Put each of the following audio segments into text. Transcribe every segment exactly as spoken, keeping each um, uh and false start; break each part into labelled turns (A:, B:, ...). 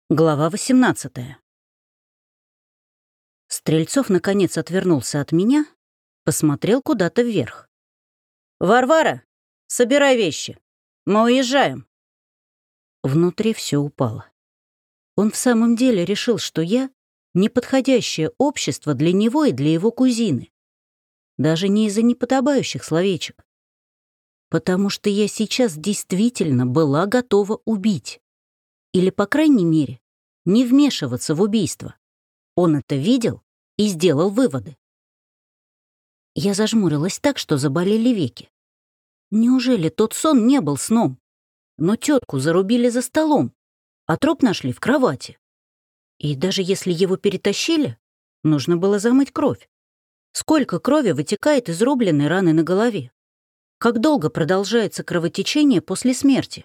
A: Глава восемнадцатая. Стрельцов наконец отвернулся от меня, посмотрел куда-то вверх. «Варвара, собирай вещи. Мы уезжаем». Внутри все упало. Он в самом деле решил, что я — неподходящее общество для него и для его кузины. Даже не из-за неподобающих словечек. Потому что я сейчас действительно была готова убить. Или, по крайней мере, не вмешиваться в убийство. Он это видел и сделал выводы. Я зажмурилась так, что заболели веки. Неужели тот сон не был сном? Но тетку зарубили за столом, а труп нашли в кровати. И даже если его перетащили, нужно было замыть кровь. Сколько крови вытекает из рубленной раны на голове? Как долго продолжается кровотечение после смерти?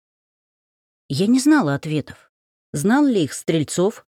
A: Я не знала ответов. Знал ли их Стрельцов?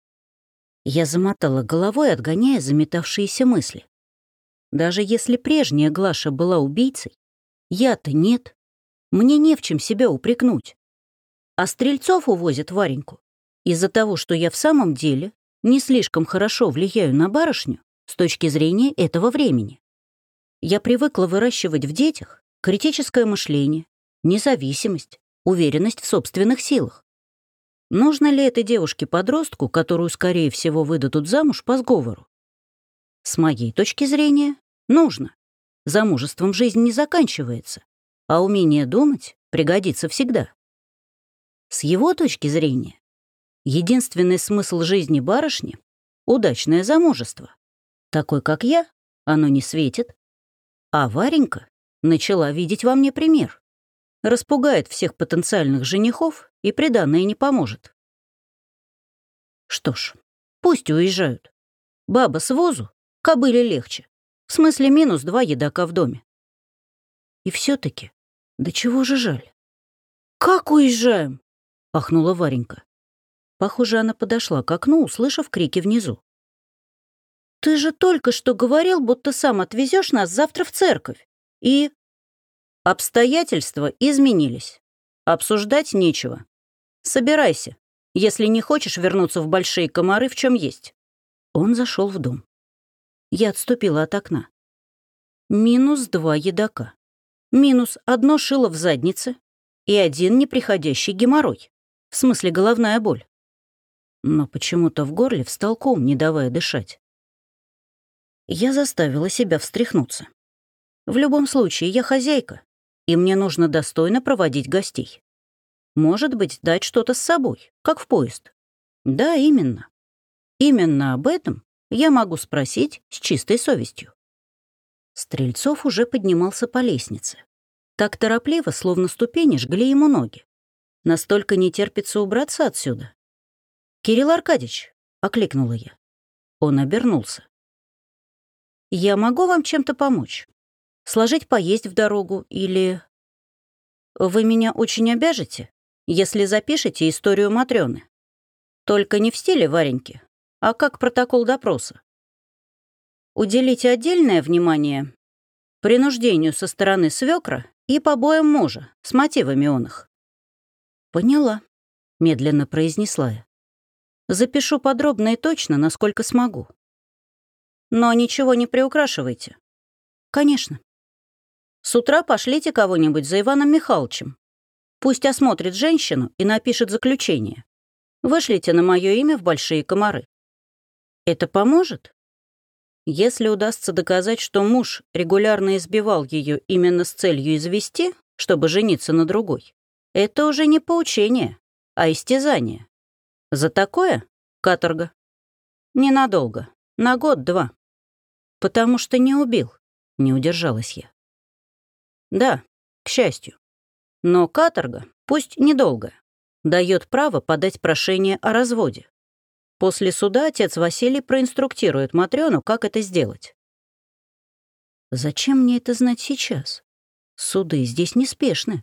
A: Я замотала головой, отгоняя заметавшиеся мысли. Даже если прежняя Глаша была убийцей, я-то нет. Мне не в чем себя упрекнуть. А Стрельцов увозит Вареньку из-за того, что я в самом деле не слишком хорошо влияю на барышню с точки зрения этого времени. Я привыкла выращивать в детях критическое мышление, независимость, уверенность в собственных силах. Нужно ли этой девушке-подростку, которую, скорее всего, выдадут замуж по сговору? С моей точки зрения, нужно. Замужеством жизнь не заканчивается, а умение думать пригодится всегда. С его точки зрения, единственный смысл жизни барышни — удачное замужество. Такой, как я, оно не светит. А Варенька начала видеть во мне пример. Распугает всех потенциальных женихов, и приданое не поможет. Что ж, пусть уезжают. Баба с возу, кобыле легче. В смысле минус два едока в доме. И все-таки, да чего же жаль. «Как уезжаем?» — ахнула Варенька. Похоже, она подошла к окну, услышав крики внизу. «Ты же только что говорил, будто сам отвезешь нас завтра в церковь. И...» «Обстоятельства изменились. Обсуждать нечего. Собирайся, если не хочешь вернуться в большие комары, в чем есть». Он зашел в дом. Я отступила от окна. Минус два едока. Минус одно шило в заднице и один неприходящий геморрой. В смысле головная боль. Но почему-то в горле встал ком, не давая дышать. Я заставила себя встряхнуться. В любом случае, я хозяйка, и мне нужно достойно проводить гостей. Может быть, дать что-то с собой, как в поезд. Да, именно. Именно об этом я могу спросить с чистой совестью. Стрельцов уже поднимался по лестнице. Так торопливо, словно ступени, жгли ему ноги. Настолько не терпится убраться отсюда. «Кирилл Аркадьевич», — окликнула я. Он обернулся. «Я могу вам чем-то помочь? Сложить поесть в дорогу или... Вы меня очень обяжете, если запишете историю Матрёны. Только не в стиле Вареньки, а как протокол допроса. Уделите отдельное внимание принуждению со стороны свекра и побоям мужа с мотивами он их». «Поняла», — медленно произнесла я. «Запишу подробно и точно, насколько смогу. Но ничего не приукрашивайте». «Конечно». «С утра пошлите кого-нибудь за Иваном Михайловичем. Пусть осмотрит женщину и напишет заключение. Вышлите на мое имя в большие комары. Это поможет? Если удастся доказать, что муж регулярно избивал ее именно с целью извести, чтобы жениться на другой, это уже не поучение, а истязание. За такое — каторга. Ненадолго, на год-два. Потому что не убил, не удержалась я. Да, к счастью. Но каторга, пусть недолго, дает право подать прошение о разводе. После суда отец Василий проинструктирует Матрёну, как это сделать. Зачем мне это знать сейчас? Суды здесь неспешны.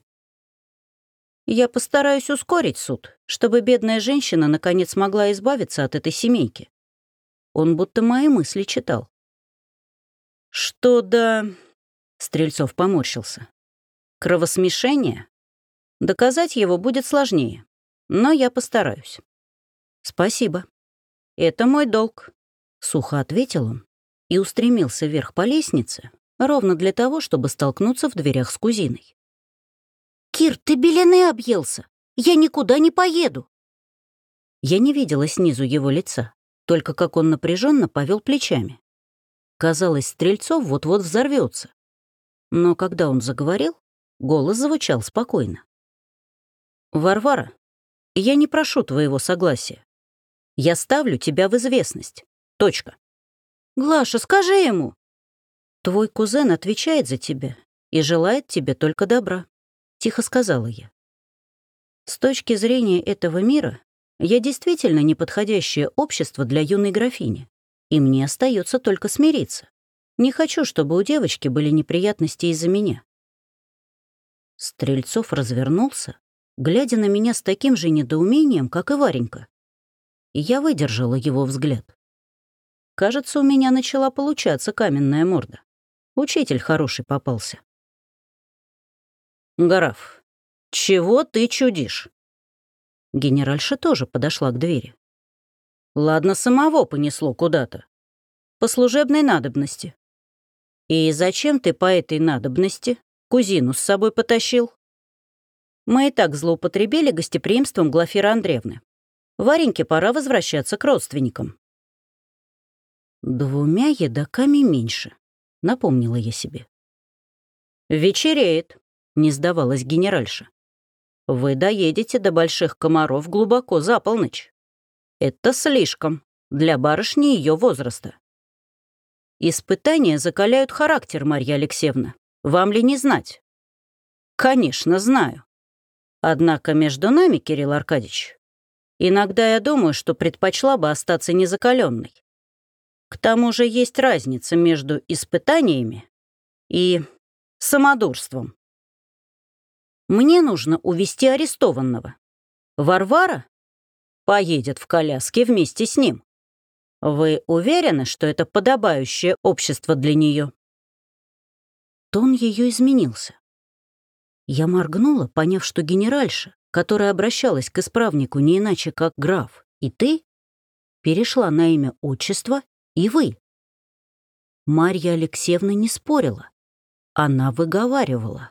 A: Я постараюсь ускорить суд, чтобы бедная женщина наконец смогла избавиться от этой семейки. Он будто мои мысли читал. Что до... Стрельцов поморщился. Кровосмешение? Доказать его будет сложнее, но я постараюсь. «Спасибо. Это мой долг», — сухо ответил он и устремился вверх по лестнице, ровно для того, чтобы столкнуться в дверях с кузиной. «Кир, ты белены объелся! Я никуда не поеду!» Я не видела снизу его лица, только как он напряженно повел плечами. Казалось, Стрельцов вот-вот взорвется. Но когда он заговорил, голос звучал спокойно. «Варвара, я не прошу твоего согласия. Я ставлю тебя в известность. Точка». «Глаша, скажи ему!» «Твой кузен отвечает за тебя и желает тебе только добра», — тихо сказала я. «С точки зрения этого мира я действительно неподходящее общество для юной графини, и мне остается только смириться. Не хочу, чтобы у девочки были неприятности из-за меня». Стрельцов развернулся, глядя на меня с таким же недоумением, как и Варенька. И я выдержала его взгляд. Кажется, у меня начала получаться каменная морда. Учитель хороший попался. «Гараф, чего ты чудишь?» Генеральша тоже подошла к двери. «Ладно, самого понесло куда-то. По служебной надобности. И зачем ты по этой надобности кузину с собой потащил? Мы и так злоупотребили гостеприимством Глафиры Андреевны. Вареньке пора возвращаться к родственникам». «Двумя едоками меньше», — напомнила я себе. «Вечереет», — не сдавалась генеральша. «Вы доедете до Больших Комаров глубоко за полночь. Это слишком для барышни ее возраста. Испытания закаляют характер, Марья Алексеевна. Вам ли не знать?» «Конечно, знаю. Однако между нами, Кирилл Аркадьевич, иногда я думаю, что предпочла бы остаться незакаленной. К тому же есть разница между испытаниями и самодурством. Мне нужно увезти арестованного. Варвара поедет в коляске вместе с ним. Вы уверены, что это подобающее общество для нее?» Тон ее изменился. Я моргнула, поняв, что генеральша, которая обращалась к исправнику не иначе, как граф, и ты, перешла на имя отчества и вы. Марья Алексеевна не спорила. Она выговаривала.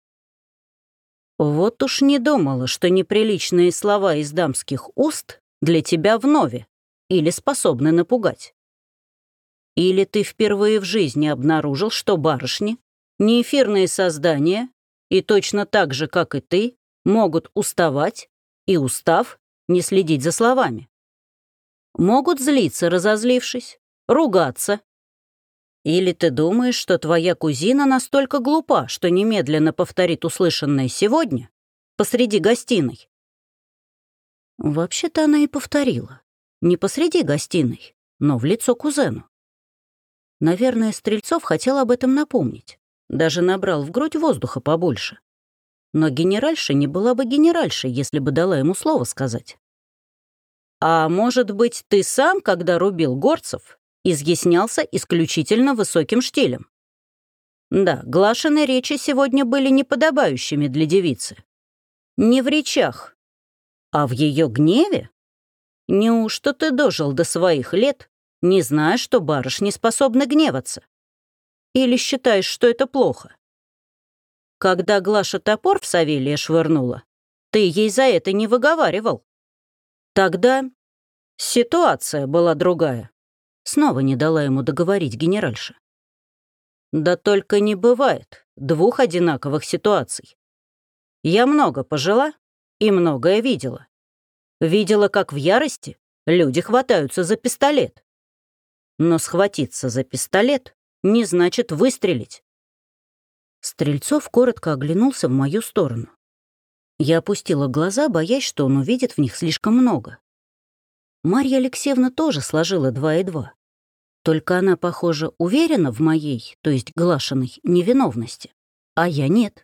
A: «Вот уж не думала, что неприличные слова из дамских уст для тебя вновь или способны напугать. Или ты впервые в жизни обнаружил, что барышни — не эфирные создания и точно так же, как и ты, могут уставать и, устав, не следить за словами. Могут злиться, разозлившись, ругаться. Или ты думаешь, что твоя кузина настолько глупа, что немедленно повторит услышанное сегодня посреди гостиной?» Вообще-то она и повторила. Не посреди гостиной, но в лицо кузену. Наверное, Стрельцов хотел об этом напомнить. Даже набрал в грудь воздуха побольше. Но генеральша не была бы генеральшей, если бы дала ему слово сказать. «А может быть, ты сам, когда рубил горцев, изъяснялся исключительно высоким штилем? Да, Глашины речи сегодня были неподобающими для девицы. Не в речах, а в ее гневе? Неужто ты дожил до своих лет, не зная, что барышни способны гневаться? Или считаешь, что это плохо? Когда Глаша топор в Савелия швырнула, ты ей за это не выговаривал. Тогда ситуация была другая». Снова не дала ему договорить генеральша. «Да только не бывает двух одинаковых ситуаций. Я много пожила и многое видела. Видела, как в ярости люди хватаются за пистолет. Но схватиться за пистолет не значит выстрелить». Стрельцов коротко оглянулся в мою сторону. Я опустила глаза, боясь, что он увидит в них слишком много. Марья Алексеевна тоже сложила два и два. Только она, похоже, уверена в моей, то есть Глашиной, невиновности, а я нет.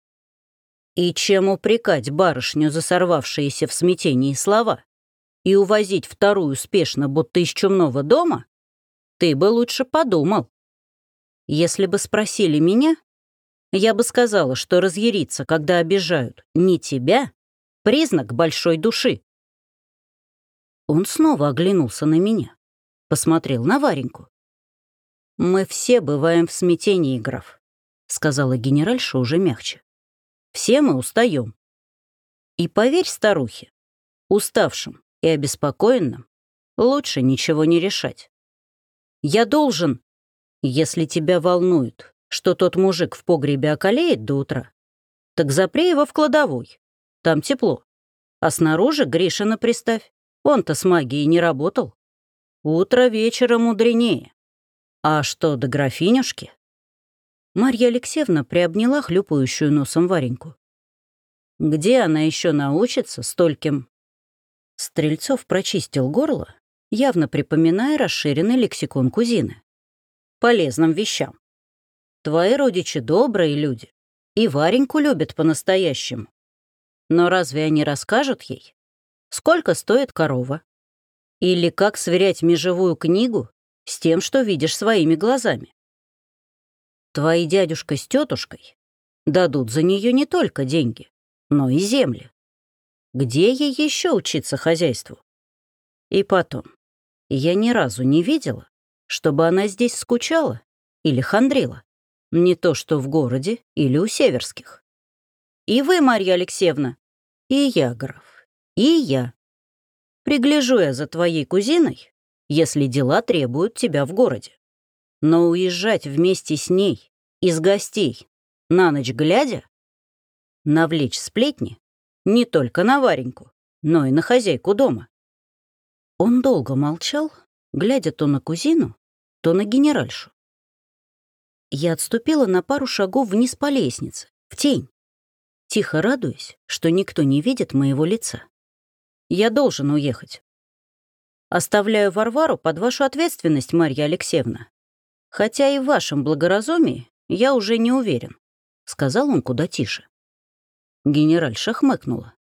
A: И чем упрекать барышню за сорвавшиеся в смятении слова и увозить вторую спешно, будто из чумного дома, ты бы лучше подумал. Если бы спросили меня, я бы сказала, что разъяриться, когда обижают не тебя, признак большой души. Он снова оглянулся на меня, посмотрел на Вареньку. «Мы все бываем в смятении, граф», — сказала генеральша уже мягче. «Все мы устаем. И поверь старухе, уставшим и обеспокоенным лучше ничего не решать. Я должен, если тебя волнует, что тот мужик в погребе околеет до утра, так запри его в кладовой, там тепло. А снаружи Гришина приставь, он-то с магией не работал. Утро вечера мудренее. А что до графинюшки?» Марья Алексеевна приобняла хлюпающую носом Вареньку. «Где она еще научится стольким?» Стрельцов прочистил горло, явно припоминая расширенный лексикон кузины. «Полезным вещам. Твои родичи добрые люди, и Вареньку любят по-настоящему. Но разве они расскажут ей, сколько стоит корова? Или как сверять межевую книгу с тем, что видишь своими глазами? Твои дядюшка с тетушкой дадут за нее не только деньги, но и земли. Где ей еще учиться хозяйству? И потом, я ни разу не видела, чтобы она здесь скучала или хандрила. Не то что в городе или у северских. И вы, Марья Алексеевна, и я, граф, и я. Пригляжу я за твоей кузиной, если дела требуют тебя в городе. Но уезжать вместе с ней из гостей на ночь глядя, навлечь сплетни не только на Вареньку, но и на хозяйку дома». Он долго молчал, глядя то на кузину, то на генеральшу. Я отступила на пару шагов вниз по лестнице, в тень, тихо радуясь, что никто не видит моего лица. Я должен уехать. Оставляю Варвару под вашу ответственность, Марья Алексеевна. Хотя и в вашем благоразумии я уже не уверен, — сказал он куда тише. Генеральша хмыкнула.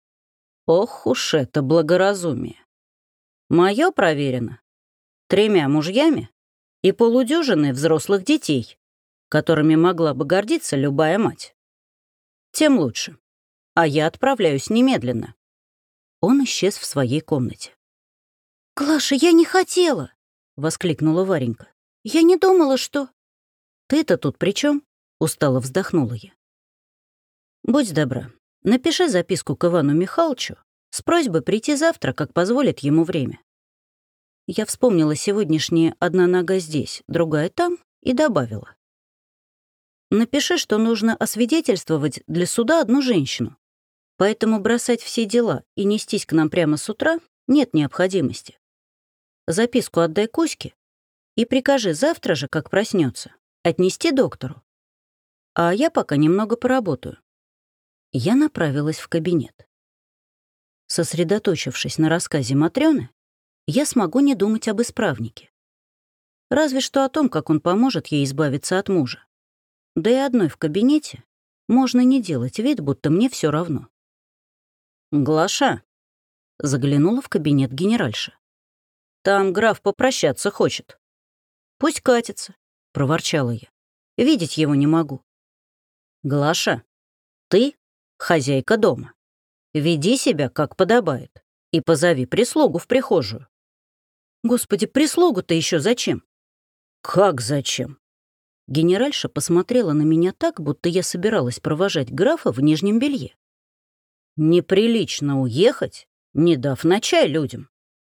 A: Ох уж это благоразумие. Мое проверено тремя мужьями и полудюжиной взрослых детей, которыми могла бы гордиться любая мать. Тем лучше. А я отправляюсь немедленно. Он исчез в своей комнате. «Глаша, я не хотела!» — воскликнула Варенька. «Я не думала, что...» «Ты-то тут при чем? Устало вздохнула я. «Будь добра, напиши записку к Ивану Михайловичу с просьбой прийти завтра, как позволит ему время». Я вспомнила сегодняшнее «одна нога здесь, другая там» и добавила. «Напиши, что нужно освидетельствовать для суда одну женщину, поэтому бросать все дела и нестись к нам прямо с утра нет необходимости. Записку отдай Кузьке и прикажи завтра же, как проснется, отнести доктору. А я пока немного поработаю». Я направилась в кабинет. Сосредоточившись на рассказе Матрёны, я смогу не думать об исправнике. Разве что о том, как он поможет ей избавиться от мужа. Да и одной в кабинете можно не делать вид, будто мне все равно. «Глаша», — заглянула в кабинет генеральша. «Там граф попрощаться хочет». «Пусть катится», — проворчала я. «Видеть его не могу». «Глаша, ты хозяйка дома. Веди себя, как подобает, и позови прислугу в прихожую». «Господи, прислугу-то еще зачем?» «Как зачем?» Генеральша посмотрела на меня так, будто я собиралась провожать графа в нижнем белье. «Неприлично уехать, не дав на чай людям».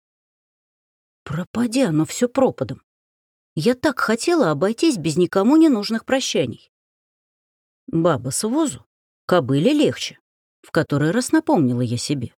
A: Пропади оно все пропадом. Я так хотела обойтись без никому не нужных прощаний. Баба с возу, кобыле легче, в который раз напомнила я себе.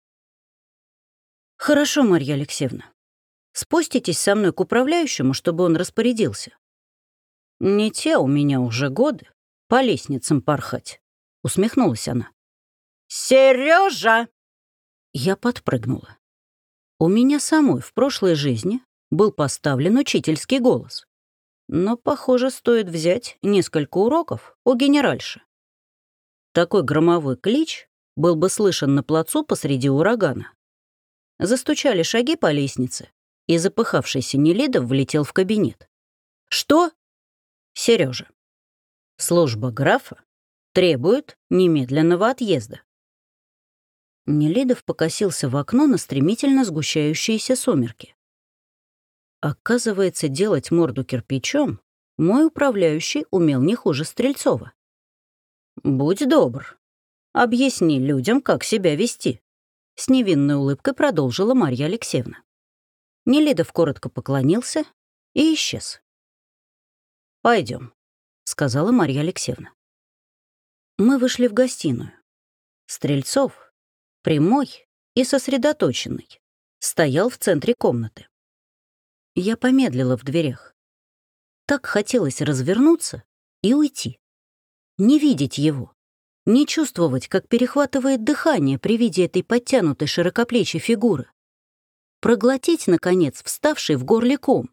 A: «Хорошо, Марья Алексеевна. Спуститесь со мной к управляющему, чтобы он распорядился». «Не те у меня уже годы по лестницам порхать», — усмехнулась она. «Серёжа!» Я подпрыгнула. У меня самой в прошлой жизни был поставлен учительский голос. Но, похоже, стоит взять несколько уроков у генеральши. Такой громовой клич был бы слышен на плацу посреди урагана. Застучали шаги по лестнице, и запыхавшийся Нелидов влетел в кабинет. «Что?» «Серёжа, служба графа требует немедленного отъезда». Нелидов покосился в окно на стремительно сгущающиеся сумерки. Оказывается, делать морду кирпичом мой управляющий умел не хуже Стрельцова. «Будь добр, объясни людям, как себя вести», — с невинной улыбкой продолжила Марья Алексеевна. Нелидов коротко поклонился и исчез. «Пойдем», — сказала Марья Алексеевна. Мы вышли в гостиную. Стрельцов, прямой и сосредоточенный, стоял в центре комнаты. Я помедлила в дверях. Так хотелось развернуться и уйти. Не видеть его, не чувствовать, как перехватывает дыхание при виде этой подтянутой широкоплечей фигуры. Проглотить, наконец, вставший в горле ком.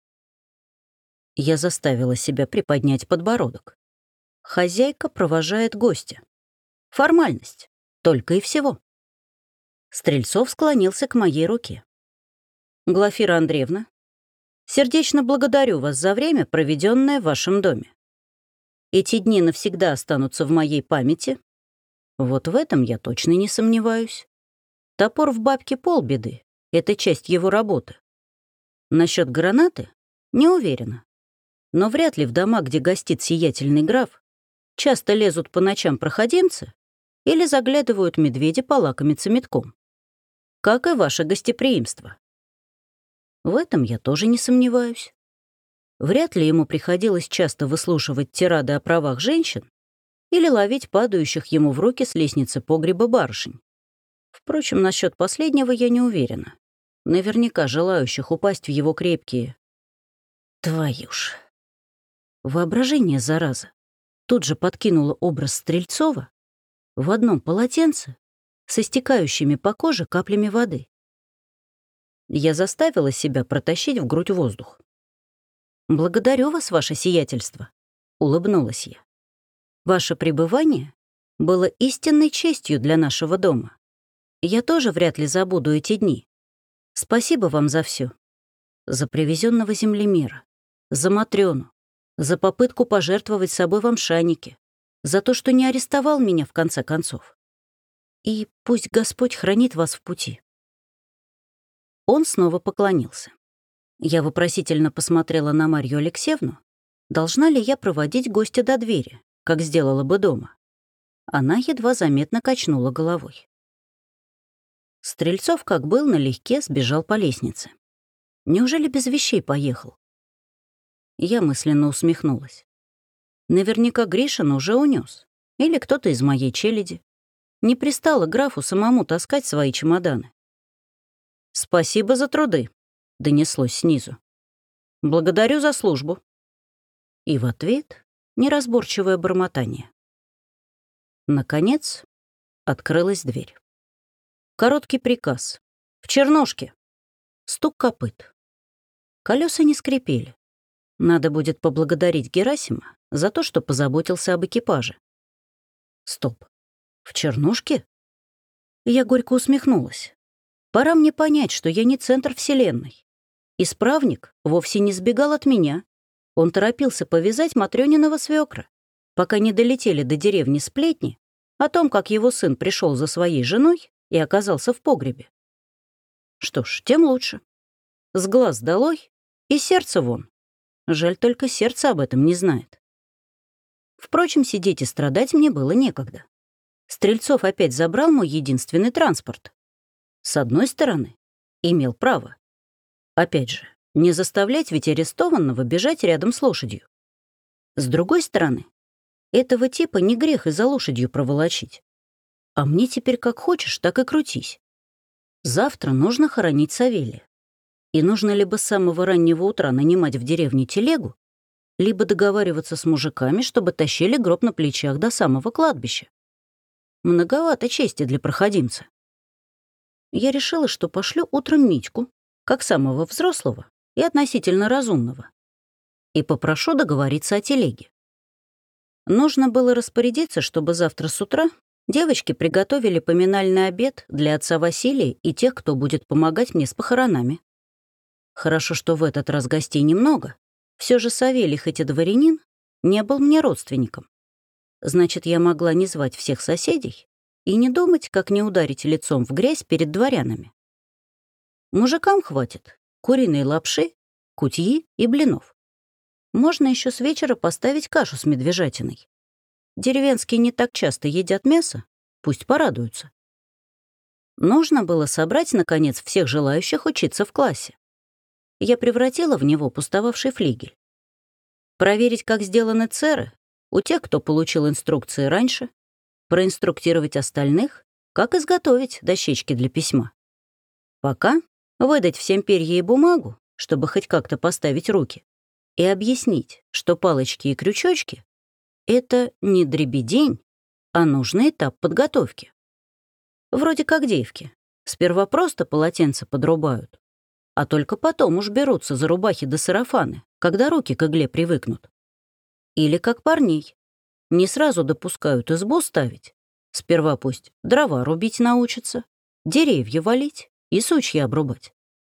A: Я заставила себя приподнять подбородок. Хозяйка провожает гостя. Формальность. Только и всего. Стрельцов склонился к моей руке. «Глафира Андреевна, сердечно благодарю вас за время, проведенное в вашем доме. Эти дни навсегда останутся в моей памяти. Вот в этом я точно не сомневаюсь. Топор в бабке полбеды. Это часть его работы. Насчет гранаты не уверена. Но вряд ли в дома, где гостит сиятельный граф, часто лезут по ночам проходимцы или заглядывают медведи полакомиться метком. Как и ваше гостеприимство. В этом я тоже не сомневаюсь. Вряд ли ему приходилось часто выслушивать тирады о правах женщин или ловить падающих ему в руки с лестницы погреба барышень. Впрочем, насчет последнего я не уверена. Наверняка желающих упасть в его крепкие... Твою ж... Воображение, зараза, тут же подкинуло образ Стрельцова в одном полотенце со стекающими по коже каплями воды. Я заставила себя протащить в грудь воздух. «Благодарю вас, ваше сиятельство», — улыбнулась я. «Ваше пребывание было истинной честью для нашего дома. Я тоже вряд ли забуду эти дни. Спасибо вам за все. За привезенного землемера, за Матрёну, за попытку пожертвовать собой в Амшанике, за то, что не арестовал меня в конце концов. И пусть Господь хранит вас в пути». Он снова поклонился. Я вопросительно посмотрела на Марью Алексеевну, должна ли я проводить гостя до двери, как сделала бы дома. Она едва заметно качнула головой. Стрельцов, как был, налегке сбежал по лестнице. Неужели без вещей поехал? Я мысленно усмехнулась. Наверняка Гришин уже унес. Или кто-то из моей челяди. Не пристало графу самому таскать свои чемоданы. «Спасибо за труды», — донеслось снизу. «Благодарю за службу». И в ответ неразборчивое бормотание. Наконец открылась дверь. Короткий приказ. «В чернушке». Стук копыт. Колеса не скрипели. Надо будет поблагодарить Герасима за то, что позаботился об экипаже. Стоп. В чернушке? Я горько усмехнулась. Пора мне понять, что я не центр вселенной. Исправник вовсе не сбегал от меня. Он торопился повязать Матрёниного свекра, пока не долетели до деревни сплетни о том, как его сын пришел за своей женой и оказался в погребе. Что ж, тем лучше. С глаз долой и сердце вон. Жаль, только сердце об этом не знает. Впрочем, сидеть и страдать мне было некогда. Стрельцов опять забрал мой единственный транспорт. С одной стороны, имел право. Опять же, не заставлять ведь арестованного бежать рядом с лошадью. С другой стороны, этого типа не грех и за лошадью проволочить. А мне теперь как хочешь, так и крутись. Завтра нужно хоронить Савелия. И нужно либо с самого раннего утра нанимать в деревне телегу, либо договариваться с мужиками, чтобы тащили гроб на плечах до самого кладбища. Многовато чести для проходимца. Я решила, что пошлю утром Митьку, как самого взрослого и относительно разумного, и попрошу договориться о телеге. Нужно было распорядиться, чтобы завтра с утра девочки приготовили поминальный обед для отца Василия и тех, кто будет помогать мне с похоронами. Хорошо, что в этот раз гостей немного. Все же Савелий, хоть и дворянин, не был мне родственником. Значит, я могла не звать всех соседей, и не думать, как не ударить лицом в грязь перед дворянами. Мужикам хватит куриной лапши, кутьи и блинов. Можно еще с вечера поставить кашу с медвежатиной. Деревенские не так часто едят мясо, пусть порадуются. Нужно было собрать, наконец, всех желающих учиться в классе. Я превратила в него пустовавший флигель. Проверить, как сделаны церы, у тех, кто получил инструкции раньше, проинструктировать остальных, как изготовить дощечки для письма. Пока выдать всем перья и бумагу, чтобы хоть как-то поставить руки, и объяснить, что палочки и крючочки — это не дребедень, а нужный этап подготовки. Вроде как девки. Сперва просто полотенце подрубают, а только потом уж берутся за рубахи да сарафаны, когда руки к игле привыкнут. Или как парней. Не сразу допускают избу ставить. Сперва пусть дрова рубить научатся, деревья валить и сучья обрубать.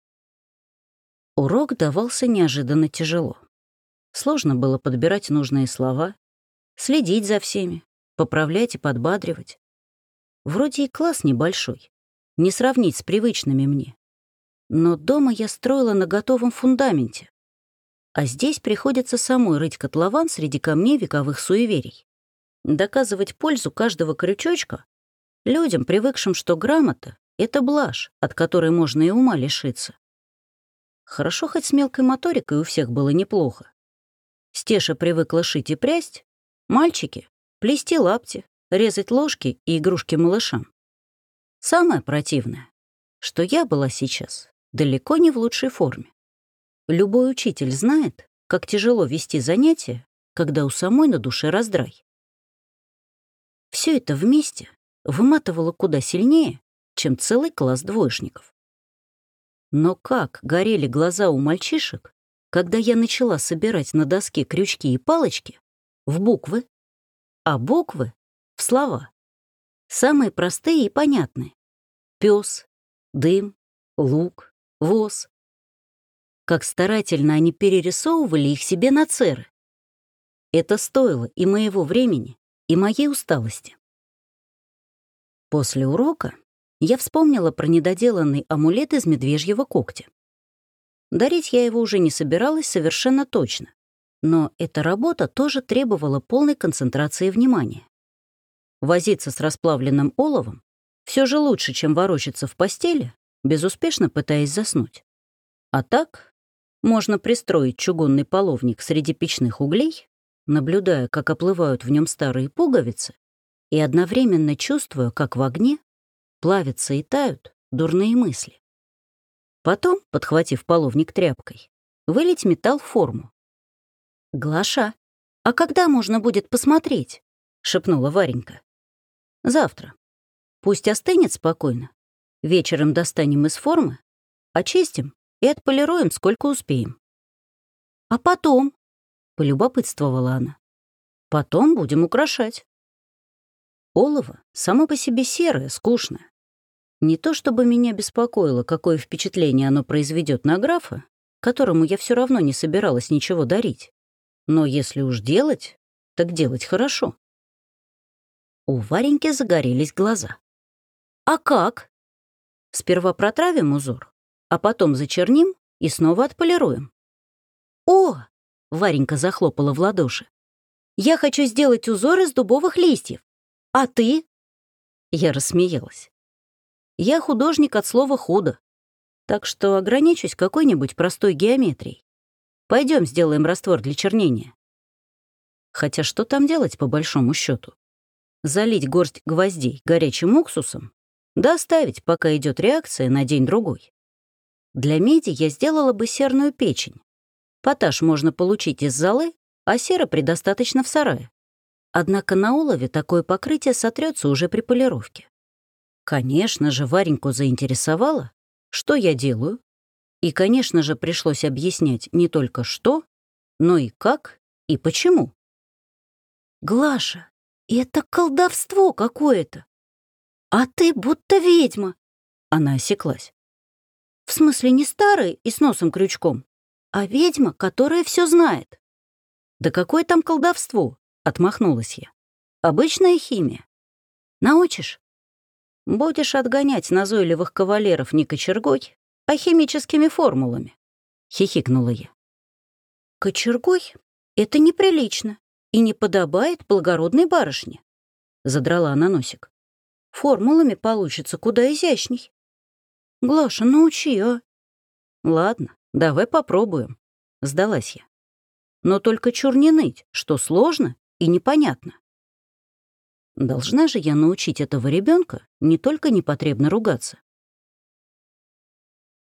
A: Урок давался неожиданно тяжело. Сложно было подбирать нужные слова, следить за всеми, поправлять и подбадривать. Вроде и класс небольшой, не сравнить с привычными мне. Но дома я строила на готовом фундаменте. А здесь приходится самой рыть котлован среди камней вековых суеверий. Доказывать пользу каждого крючочка людям, привыкшим, что грамота — это блажь, от которой можно и ума лишиться. Хорошо, хоть с мелкой моторикой у всех было неплохо. Стеша привыкла шить и прясть, мальчики — плести лапти, резать ложки и игрушки малышам. Самое противное, что я была сейчас далеко не в лучшей форме. Любой учитель знает, как тяжело вести занятия, когда у самой на душе раздрай. Все это вместе выматывало куда сильнее, чем целый класс двоечников. Но как горели глаза у мальчишек, когда я начала собирать на доске крючки и палочки в буквы, а буквы — в слова. Самые простые и понятные. Пёс, дым, лук, воз. Как старательно они перерисовывали их себе на церы. Это стоило и моего времени, и моей усталости. После урока я вспомнила про недоделанный амулет из медвежьего когтя. Дарить я его уже не собиралась совершенно точно, но эта работа тоже требовала полной концентрации внимания. Возиться с расплавленным оловом все же лучше, чем ворочаться в постели, безуспешно пытаясь заснуть. А так можно пристроить чугунный половник среди печных углей, наблюдая, как оплывают в нем старые пуговицы, и одновременно чувствуя, как в огне плавятся и тают дурные мысли. Потом, подхватив половник тряпкой, вылить металл в форму. «Глаша, а когда можно будет посмотреть?» — шепнула Варенька. «Завтра. Пусть остынет спокойно. Вечером достанем из формы, очистим и отполируем, сколько успеем». «А потом?» — полюбопытствовала она. «Потом будем украшать». Олово само по себе серое, скучное. Не то чтобы меня беспокоило, какое впечатление оно произведет на графа, которому я все равно не собиралась ничего дарить. Но если уж делать, так делать хорошо. У Вареньки загорелись глаза. «А как?» «Сперва протравим узор, а потом зачерним и снова отполируем». «О!» — Варенька захлопала в ладоши. «Я хочу сделать узор из дубовых листьев. А ты?» Я рассмеялась. Я художник от слова «худо», так что ограничусь какой-нибудь простой геометрией. Пойдем сделаем раствор для чернения. Хотя что там делать, по большому счету? Залить горсть гвоздей горячим уксусом, да оставить, пока идет реакция, на день-другой. Для меди я сделала бы серную печень. Поташ можно получить из золы, а сера предостаточно в сарае. Однако на олове такое покрытие сотрется уже при полировке. Конечно же, Вареньку заинтересовало, что я делаю, и, конечно же, пришлось объяснять не только что, но и как и почему. «Глаша, это колдовство какое-то! А ты будто ведьма!» Она осеклась. «В смысле не старая и с носом-крючком, а ведьма, которая все знает». «Да какое там колдовство?» — отмахнулась я. «Обычная химия. Научишь?» Будешь отгонять назойливых кавалеров не кочергой, а химическими формулами», — хихикнула я. «Кочергой? Это неприлично и не подобает благородной барышне», — задрала она носик. «Формулами получится куда изящней. Глаша, научи, а?» «Ладно, давай попробуем», — сдалась я. «Но только чур не ныть, что сложно и непонятно. Должна же я научить этого ребенка не только непотребно ругаться,